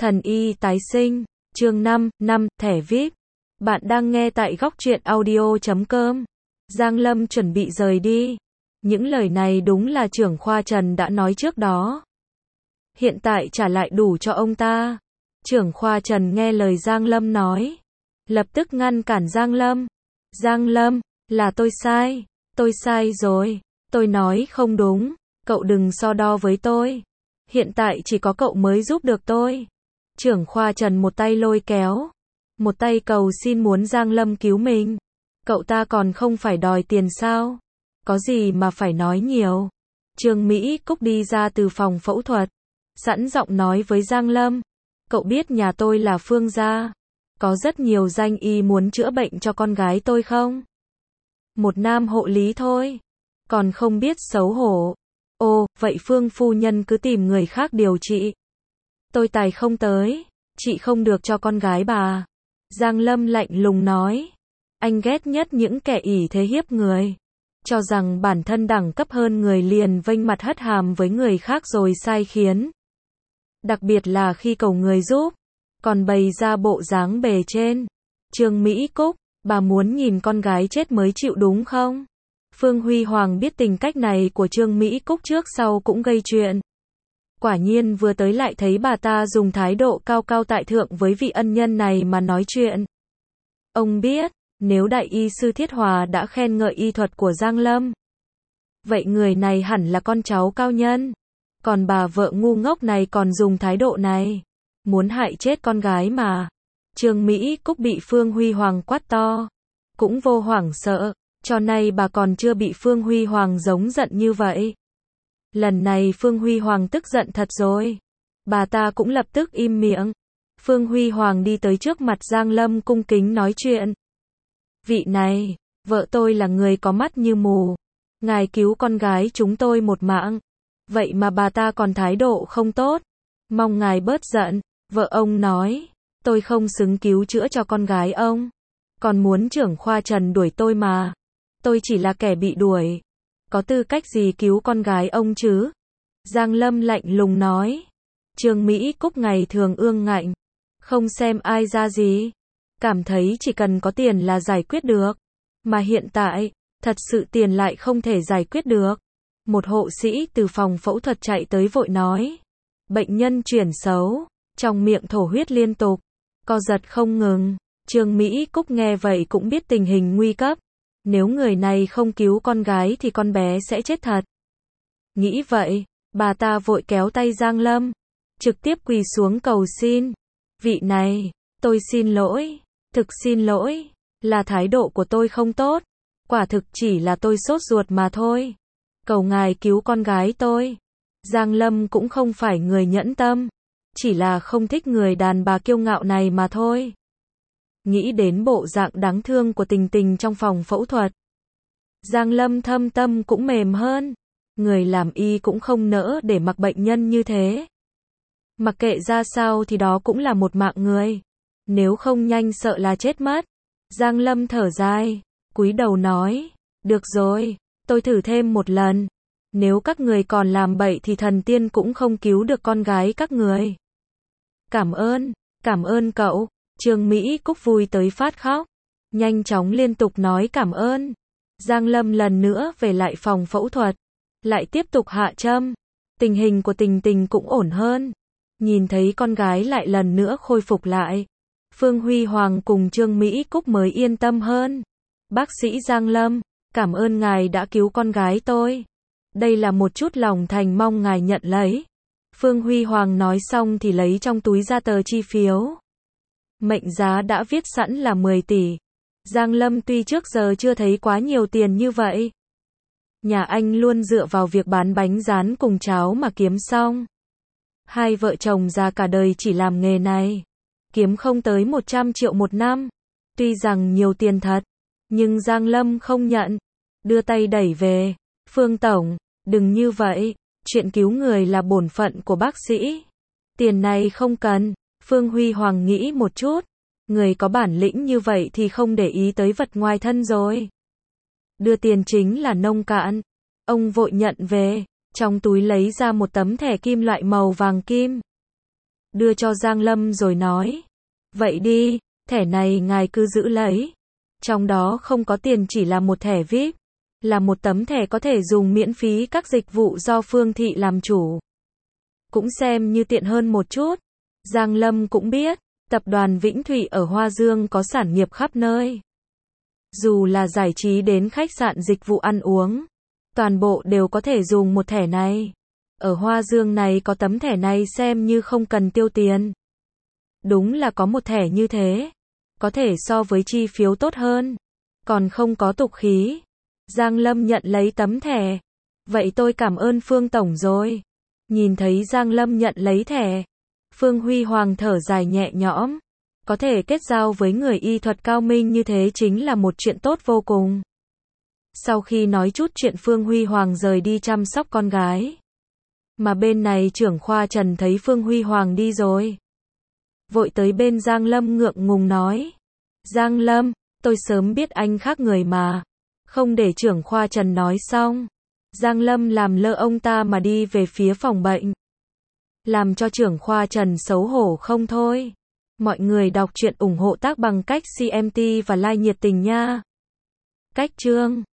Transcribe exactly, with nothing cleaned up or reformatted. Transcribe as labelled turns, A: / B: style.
A: Thần y tái sinh, chương năm, năm, thẻ vi ai pi. Bạn đang nghe tại góc truyện audio chấm com. Giang Lâm chuẩn bị rời đi. Những lời này đúng là trưởng khoa Trần đã nói trước đó. Hiện tại trả lại đủ cho ông ta. Trưởng khoa Trần nghe lời Giang Lâm nói. Lập tức ngăn cản Giang Lâm. Giang Lâm, là tôi sai. Tôi sai rồi. Tôi nói không đúng. Cậu đừng so đo với tôi. Hiện tại chỉ có cậu mới giúp được tôi. Trưởng khoa Trần một tay lôi kéo, một tay cầu xin muốn Giang Lâm cứu mình. Cậu ta còn không phải đòi tiền sao? Có gì mà phải nói nhiều. Trương Mỹ Cúc đi ra từ phòng phẫu thuật, sẵn giọng nói với Giang Lâm. Cậu biết nhà tôi là Phương gia. Có rất nhiều danh y muốn chữa bệnh cho con gái tôi không? Một nam hộ lý thôi. Còn không biết xấu hổ. Ồ, vậy Phương phu nhân cứ tìm người khác điều trị. Tôi tài không tới, chị không được cho con gái bà. Giang Lâm lạnh lùng nói. Anh ghét nhất những kẻ ỷ thế hiếp người. Cho rằng bản thân đẳng cấp hơn người liền vênh mặt hất hàm với người khác rồi sai khiến. Đặc biệt là khi cầu người giúp, còn bày ra bộ dáng bề trên. Trương Mỹ Cúc, bà muốn nhìn con gái chết mới chịu đúng không? Phương Huy Hoàng biết tình cách này của Trương Mỹ Cúc trước sau cũng gây chuyện. Quả nhiên vừa tới lại thấy bà ta dùng thái độ cao cao tại thượng với vị ân nhân này mà nói chuyện. Ông biết, nếu đại y sư Thiết Hòa đã khen ngợi y thuật của Giang Lâm, vậy người này hẳn là con cháu cao nhân. Còn bà vợ ngu ngốc này còn dùng thái độ này, muốn hại chết con gái mà. Trương Mỹ Cúc bị Phương Huy Hoàng quát to, cũng vô hoảng sợ, cho nay bà còn chưa bị Phương Huy Hoàng giống giận như vậy. Lần này Phương Huy Hoàng tức giận thật rồi. Bà ta cũng lập tức im miệng. Phương Huy Hoàng đi tới trước mặt Giang Lâm cung kính nói chuyện. Vị này, vợ tôi là người có mắt như mù. Ngài cứu con gái chúng tôi một mạng. Vậy mà bà ta còn thái độ không tốt. Mong ngài bớt giận. Vợ ông nói, tôi không xứng cứu chữa cho con gái ông. Còn muốn trưởng khoa Trần đuổi tôi mà. Tôi chỉ là kẻ bị đuổi. Có tư cách gì cứu con gái ông chứ? Giang Lâm lạnh lùng nói. Trương Mỹ Cúc ngày thường ương ngạnh, không xem ai ra gì, cảm thấy chỉ cần có tiền là giải quyết được. Mà hiện tại, thật sự tiền lại không thể giải quyết được. Một hộ sĩ từ phòng phẫu thuật chạy tới vội nói. Bệnh nhân chuyển xấu, trong miệng thổ huyết liên tục, co giật không ngừng. Trương Mỹ Cúc nghe vậy cũng biết tình hình nguy cấp. Nếu người này không cứu con gái thì con bé sẽ chết thật. Nghĩ vậy, bà ta vội kéo tay Giang Lâm, trực tiếp quỳ xuống cầu xin. Vị này, tôi xin lỗi, thực xin lỗi, là thái độ của tôi không tốt. Quả thực chỉ là tôi sốt ruột mà thôi. Cầu ngài cứu con gái tôi. Giang Lâm cũng không phải người nhẫn tâm, chỉ là không thích người đàn bà kiêu ngạo này mà thôi. Nghĩ đến bộ dạng đáng thương của Tình Tình trong phòng phẫu thuật, Giang Lâm thâm tâm cũng mềm hơn. Người làm y cũng không nỡ để mặc bệnh nhân như thế. Mặc kệ ra sao thì đó cũng là một mạng người. Nếu không nhanh sợ là chết mất. Giang Lâm thở dài, cúi đầu nói, được rồi, tôi thử thêm một lần. Nếu các người còn làm bậy thì thần tiên cũng không cứu được con gái các người. Cảm ơn, cảm ơn cậu. Trương Mỹ Cúc vui tới phát khóc, nhanh chóng liên tục nói cảm ơn. Giang Lâm lần nữa về lại phòng phẫu thuật, lại tiếp tục hạ châm. Tình hình của Tình Tình cũng ổn hơn. Nhìn thấy con gái lại lần nữa khôi phục lại, Phương Huy Hoàng cùng Trương Mỹ Cúc mới yên tâm hơn. Bác sĩ Giang Lâm, cảm ơn ngài đã cứu con gái tôi. Đây là một chút lòng thành mong ngài nhận lấy. Phương Huy Hoàng nói xong thì lấy trong túi ra tờ chi phiếu. Mệnh giá đã viết sẵn là mười tỷ. Giang Lâm tuy trước giờ chưa thấy quá nhiều tiền như vậy. Nhà anh luôn dựa vào việc bán bánh rán cùng cháo mà kiếm xong. Hai vợ chồng già cả đời chỉ làm nghề này, kiếm không tới một trăm triệu một năm. Tuy rằng nhiều tiền thật, nhưng Giang Lâm không nhận. Đưa tay đẩy về. Phương Tổng, đừng như vậy. Chuyện cứu người là bổn phận của bác sĩ. Tiền này không cần. Phương Huy Hoàng nghĩ một chút. Người có bản lĩnh như vậy thì không để ý tới vật ngoài thân rồi. Đưa tiền chính là nông cạn. Ông vội nhận về. Trong túi lấy ra một tấm thẻ kim loại màu vàng kim. đưa cho Giang Lâm rồi nói. Vậy đi, thẻ này ngài cứ giữ lấy. Trong đó không có tiền, chỉ là một thẻ vi ai pi, là một tấm thẻ có thể dùng miễn phí các dịch vụ do Phương Thị làm chủ. Cũng xem như tiện hơn một chút. Giang Lâm cũng biết, tập đoàn Vĩnh Thụy ở Hoa Dương có sản nghiệp khắp nơi. Dù là giải trí đến khách sạn dịch vụ ăn uống, toàn bộ đều có thể dùng một thẻ này. Ở Hoa Dương này có tấm thẻ này xem như không cần tiêu tiền. Đúng là có một thẻ như thế, có thể so với chi phiếu tốt hơn, còn không có tục khí. Giang Lâm nhận lấy tấm thẻ. Vậy tôi cảm ơn Phương Tổng rồi. Nhìn thấy Giang Lâm nhận lấy thẻ, Phương Huy Hoàng thở dài nhẹ nhõm. Có thể kết giao với người y thuật cao minh như thế chính là một chuyện tốt vô cùng. Sau khi nói chút chuyện, Phương Huy Hoàng rời đi chăm sóc con gái. Mà bên này trưởng khoa Trần thấy Phương Huy Hoàng đi rồi, vội tới bên Giang Lâm ngượng ngùng nói. Giang Lâm, tôi sớm biết anh khác người mà. Không để trưởng khoa Trần nói xong, Giang Lâm làm lơ ông ta mà đi về phía phòng bệnh. Làm cho trưởng khoa Trần xấu hổ không thôi. Mọi người đọc truyện ủng hộ tác bằng cách xê em tê và like nhiệt tình nha. Cách chương